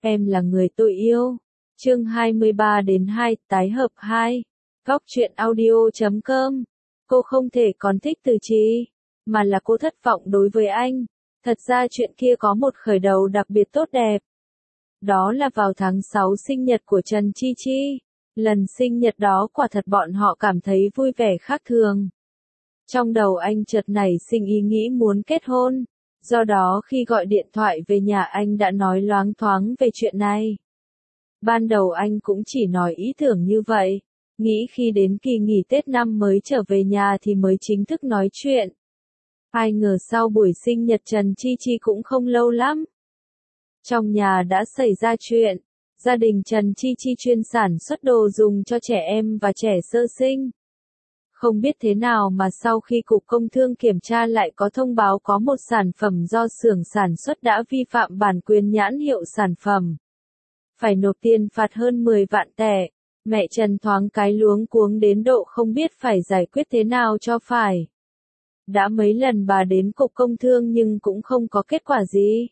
Em là người tôi yêu. Chương 23 đến 2, tái hợp 2. Góc truyện audio.com. Cô không thể còn thích Từ Chi, mà là cô thất vọng đối với anh. Thật ra chuyện kia có một khởi đầu đặc biệt tốt đẹp. Đó là vào tháng 6 sinh nhật của Trần Chi Chi. Lần sinh nhật đó quả thật bọn họ cảm thấy vui vẻ khác thường. Trong đầu anh chợt nảy sinh ý nghĩ muốn kết hôn. Do đó khi gọi điện thoại về nhà anh đã nói loáng thoáng về chuyện này. Ban đầu anh cũng chỉ nói ý tưởng như vậy, nghĩ khi đến kỳ nghỉ Tết năm mới trở về nhà thì mới chính thức nói chuyện. Ai ngờ sau buổi sinh nhật Trần Chi Chi cũng không lâu lắm. Trong nhà đã xảy ra chuyện, gia đình Trần Chi Chi chuyên sản xuất đồ dùng cho trẻ em và trẻ sơ sinh. Không biết thế nào mà sau khi Cục Công Thương kiểm tra lại có thông báo có một sản phẩm do xưởng sản xuất đã vi phạm bản quyền nhãn hiệu sản phẩm. Phải nộp tiền phạt hơn 10 vạn tệ. Mẹ Trần thoáng cái luống cuống đến độ không biết phải giải quyết thế nào cho phải. Đã mấy lần bà đến Cục Công Thương nhưng cũng không có kết quả gì.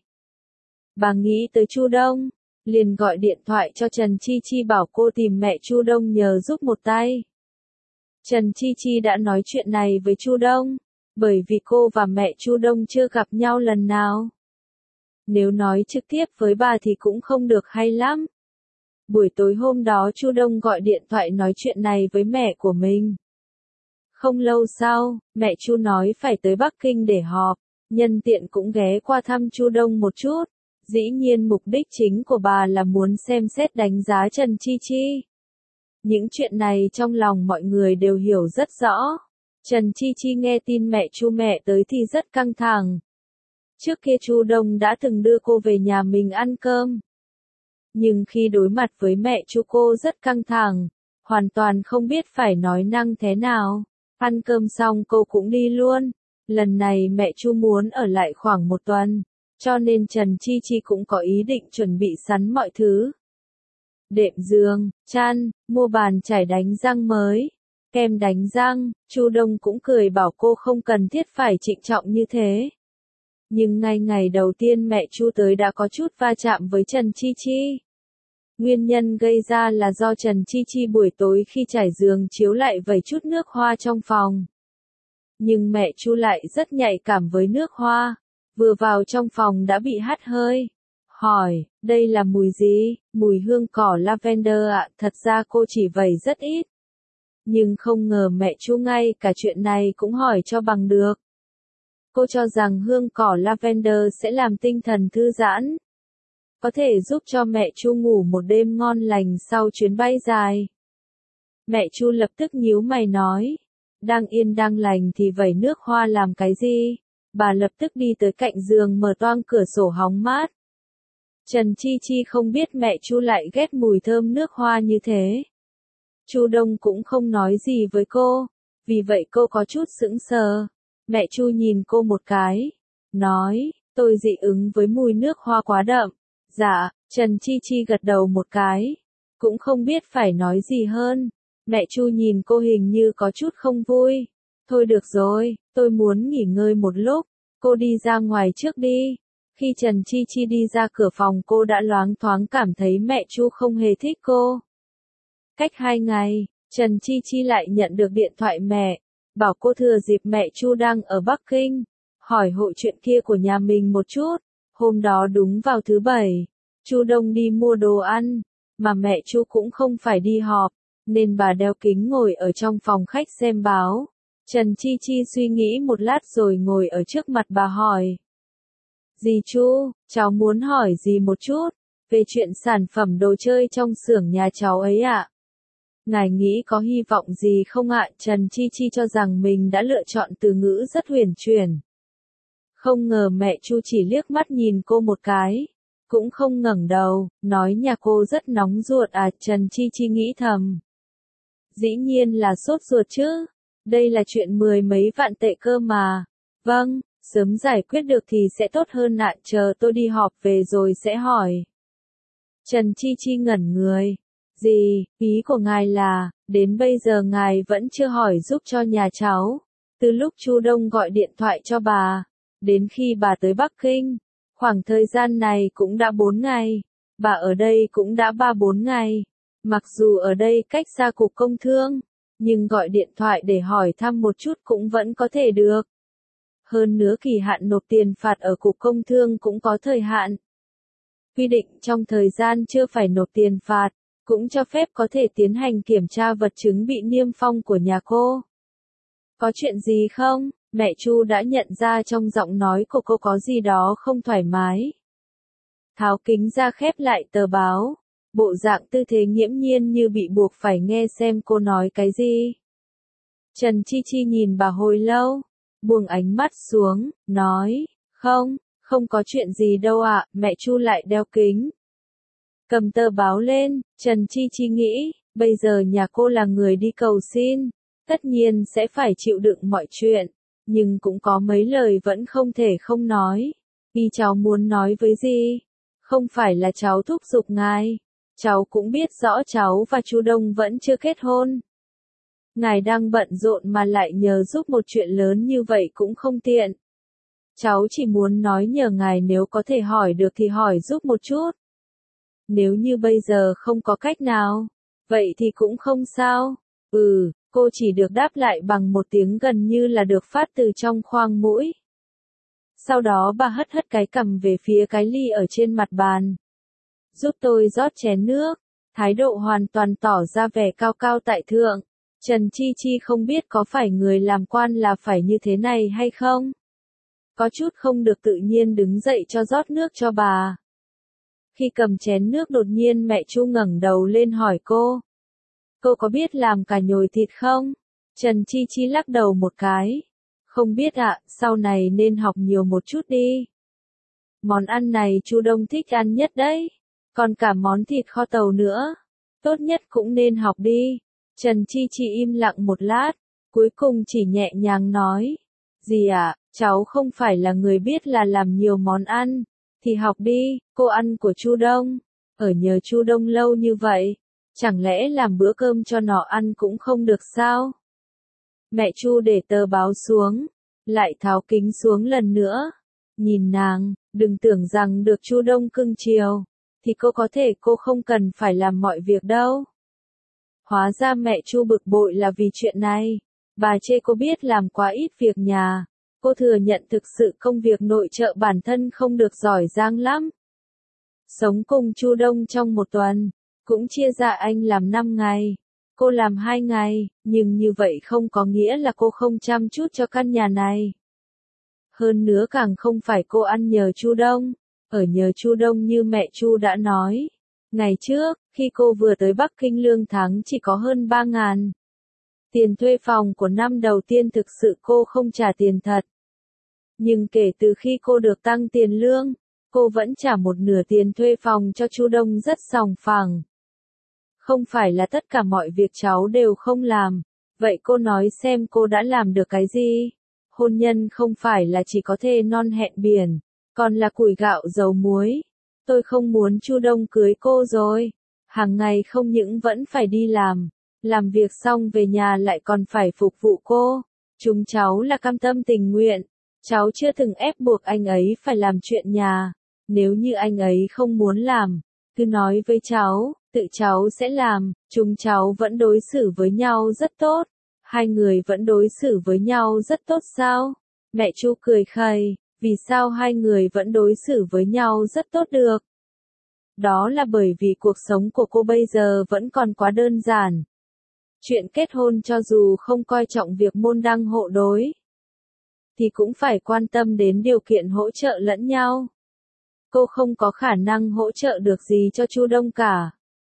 Bà nghĩ tới Chu Đông, liền gọi điện thoại cho Trần Chi Chi bảo cô tìm mẹ Chu Đông nhờ giúp một tay. Trần Chi Chi đã nói chuyện này với Chu Đông, bởi vì cô và mẹ Chu Đông chưa gặp nhau lần nào. Nếu nói trực tiếp với bà thì cũng không được hay lắm. Buổi tối hôm đó Chu Đông gọi điện thoại nói chuyện này với mẹ của mình. Không lâu sau, mẹ Chu nói phải tới Bắc Kinh để họp, nhân tiện cũng ghé qua thăm Chu Đông một chút. Dĩ nhiên mục đích chính của bà là muốn xem xét đánh giá Trần Chi Chi. Những chuyện này trong lòng mọi người đều hiểu rất rõ. Trần Chi Chi nghe tin mẹ Chu mẹ tới thì rất căng thẳng. Trước kia Chu Đông đã từng đưa cô về nhà mình ăn cơm. Nhưng khi đối mặt với mẹ Chu cô rất căng thẳng, hoàn toàn không biết phải nói năng thế nào. Ăn cơm xong cô cũng đi luôn. Lần này mẹ Chu muốn ở lại khoảng một tuần, cho nên Trần Chi Chi cũng có ý định chuẩn bị sẵn mọi thứ. Đệm giường, chăn, mua bàn chải đánh răng mới, kem đánh răng. Chu Đông cũng cười bảo cô không cần thiết phải trịnh trọng như thế. Nhưng ngay ngày đầu tiên mẹ Chu tới đã có chút va chạm với Trần Chi Chi. Nguyên nhân gây ra là do Trần Chi Chi buổi tối khi trải giường chiếu lại vẩy chút nước hoa trong phòng. Nhưng mẹ Chu lại rất nhạy cảm với nước hoa, vừa vào trong phòng đã bị hắt hơi. Hỏi, đây là mùi gì? Mùi hương cỏ lavender ạ. Thật ra cô chỉ vẩy rất ít. Nhưng không ngờ mẹ Chu ngay cả chuyện này cũng hỏi cho bằng được. Cô cho rằng hương cỏ lavender sẽ làm tinh thần thư giãn, có thể giúp cho mẹ Chu ngủ một đêm ngon lành sau chuyến bay dài. Mẹ Chu lập tức nhíu mày nói, đang yên đang lành thì vẩy nước hoa làm cái gì? Bà lập tức đi tới cạnh giường mở toang cửa sổ hóng mát. Trần Chi Chi không biết mẹ Chu lại ghét mùi thơm nước hoa như thế. Chu Đông cũng không nói gì với cô, vì vậy cô có chút sững sờ. Mẹ Chu nhìn cô một cái, nói, tôi dị ứng với mùi nước hoa quá đậm. Dạ, Trần Chi Chi gật đầu một cái, cũng không biết phải nói gì hơn. Mẹ Chu nhìn cô hình như có chút không vui. Thôi được rồi, tôi muốn nghỉ ngơi một lúc, cô đi ra ngoài trước đi. Khi Trần Chi Chi đi ra cửa phòng cô đã loáng thoáng cảm thấy mẹ Chu không hề thích cô. Cách 2 ngày, Trần Chi Chi lại nhận được điện thoại mẹ, bảo cô thừa dịp mẹ Chu đang ở Bắc Kinh, hỏi hộ chuyện kia của nhà mình một chút. Hôm đó đúng vào thứ Bảy, Chu Đông đi mua đồ ăn, mà mẹ Chu cũng không phải đi họp, nên bà đeo kính ngồi ở trong phòng khách xem báo. Trần Chi Chi suy nghĩ một lát rồi ngồi ở trước mặt bà hỏi. Dì Chu, cháu muốn hỏi dì một chút, về chuyện sản phẩm đồ chơi trong xưởng nhà cháu ấy ạ. Ngài nghĩ có hy vọng gì không ạ? Trần Chi Chi cho rằng mình đã lựa chọn từ ngữ rất huyền chuyển. Không ngờ mẹ Chu chỉ liếc mắt nhìn cô một cái, cũng không ngẩng đầu, nói nhà cô rất nóng ruột à? Trần Chi Chi nghĩ thầm. Dĩ nhiên là sốt ruột chứ, đây là chuyện 10 mấy vạn tệ cơ mà. Vâng, sớm giải quyết được thì sẽ tốt hơn ạ, chờ tôi đi họp về rồi sẽ hỏi. Trần Chi Chi ngẩn người. Gì, ý của ngài là, đến bây giờ ngài vẫn chưa hỏi giúp cho nhà cháu. Từ lúc Chu Đông gọi điện thoại cho bà, đến khi bà tới Bắc Kinh, khoảng thời gian này cũng đã 4 ngày. Bà ở đây cũng đã 3-4 ngày. Mặc dù ở đây cách xa cục công thương, nhưng gọi điện thoại để hỏi thăm một chút cũng vẫn có thể được. Hơn nữa kỳ hạn nộp tiền phạt ở cục công thương cũng có thời hạn. Quy định trong thời gian chưa phải nộp tiền phạt, cũng cho phép có thể tiến hành kiểm tra vật chứng bị niêm phong của nhà cô. Có chuyện gì không? Mẹ Chu đã nhận ra trong giọng nói của cô có gì đó không thoải mái. Tháo kính ra khép lại tờ báo, bộ dạng tư thế nghiễm nhiên như bị buộc phải nghe xem cô nói cái gì. Trần Chi Chi nhìn bà hồi lâu, buông ánh mắt xuống, nói, không có chuyện gì đâu ạ, mẹ Chu lại đeo kính. Cầm tờ báo lên, Trần Chi Chi nghĩ, bây giờ nhà cô là người đi cầu xin, tất nhiên sẽ phải chịu đựng mọi chuyện, nhưng cũng có mấy lời vẫn không thể không nói. Ý cháu muốn nói với gì? Không phải là cháu thúc giục ngài. Cháu cũng biết rõ cháu và chú Đông vẫn chưa kết hôn. Ngài đang bận rộn mà lại nhờ giúp một chuyện lớn như vậy cũng không tiện. Cháu chỉ muốn nói nhờ ngài nếu có thể hỏi được thì hỏi giúp một chút. Nếu như bây giờ không có cách nào, vậy thì cũng không sao. Cô chỉ được đáp lại bằng một tiếng gần như là được phát từ trong khoang mũi. Sau đó bà hất hất cái cằm về phía cái ly ở trên mặt bàn. Giúp tôi rót chén nước, thái độ hoàn toàn tỏ ra vẻ cao cao tại thượng. Trần Chi Chi không biết có phải người làm quan là phải như thế này hay không. Có chút không được tự nhiên đứng dậy cho rót nước cho bà. Khi cầm chén nước đột nhiên mẹ Chu ngẩng đầu lên hỏi cô. Cô có biết làm cà nhồi thịt không? Trần Chi Chi lắc đầu một cái. Không biết ạ, sau này nên học nhiều một chút đi. Món ăn này Chu Đông thích ăn nhất đấy. Còn cả món thịt kho tàu nữa. Tốt nhất cũng nên học đi. Trần Chi Chi im lặng một lát. Cuối cùng chỉ nhẹ nhàng nói. Gì ạ, cháu không phải là người biết là làm nhiều món ăn. Thì học đi, cô ăn của Chu Đông. Ở nhờ Chu Đông lâu như vậy. Chẳng lẽ làm bữa cơm cho nó ăn cũng không được sao? Mẹ Chu để tờ báo xuống, lại tháo kính xuống lần nữa. Nhìn nàng, đừng tưởng rằng được Chu Đông cưng chiều, thì cô không cần phải làm mọi việc đâu. Hóa ra mẹ Chu bực bội là vì chuyện này. Bà chê cô biết làm quá ít việc nhà. Cô thừa nhận thực sự công việc nội trợ bản thân không được giỏi giang lắm. Sống cùng Chu Đông trong một tuần, cũng chia ra anh làm 5 ngày. Cô làm 2 ngày, nhưng như vậy không có nghĩa là cô không chăm chút cho căn nhà này. Hơn nữa càng không phải cô ăn nhờ Chu Đông, ở nhờ Chu Đông như mẹ Chu đã nói. Ngày trước, khi cô vừa tới Bắc Kinh lương tháng chỉ có hơn 3.000. Tiền thuê phòng của năm đầu tiên thực sự cô không trả tiền thật. Nhưng kể từ khi cô được tăng tiền lương, cô vẫn trả một nửa tiền thuê phòng cho Chu Đông rất sòng phẳng. Không phải là tất cả mọi việc cháu đều không làm. Vậy cô nói xem cô đã làm được cái gì? Hôn nhân không phải là chỉ có thề non hẹn biển, còn là củi gạo dầu muối. Tôi không muốn Chu Đông cưới cô rồi. Hàng ngày không những vẫn phải đi làm việc xong về nhà lại còn phải phục vụ cô. Chúng cháu là cam tâm tình nguyện. Cháu chưa từng ép buộc anh ấy phải làm chuyện nhà. Nếu như anh ấy không muốn làm, cứ nói với cháu, tự cháu sẽ làm. Chúng cháu vẫn đối xử với nhau rất tốt. Hai người vẫn đối xử với nhau rất tốt sao? Mẹ Chu cười khẩy, vì sao hai người vẫn đối xử với nhau rất tốt được? Đó là bởi vì cuộc sống của cô bây giờ vẫn còn quá đơn giản. Chuyện kết hôn cho dù không coi trọng việc môn đăng hộ đối, thì cũng phải quan tâm đến điều kiện hỗ trợ lẫn nhau. Cô không có khả năng hỗ trợ được gì cho Chu Đông cả.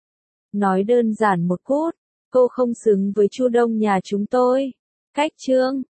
Nói đơn giản một chút, cô không xứng với Chu Đông nhà chúng tôi. Cách chương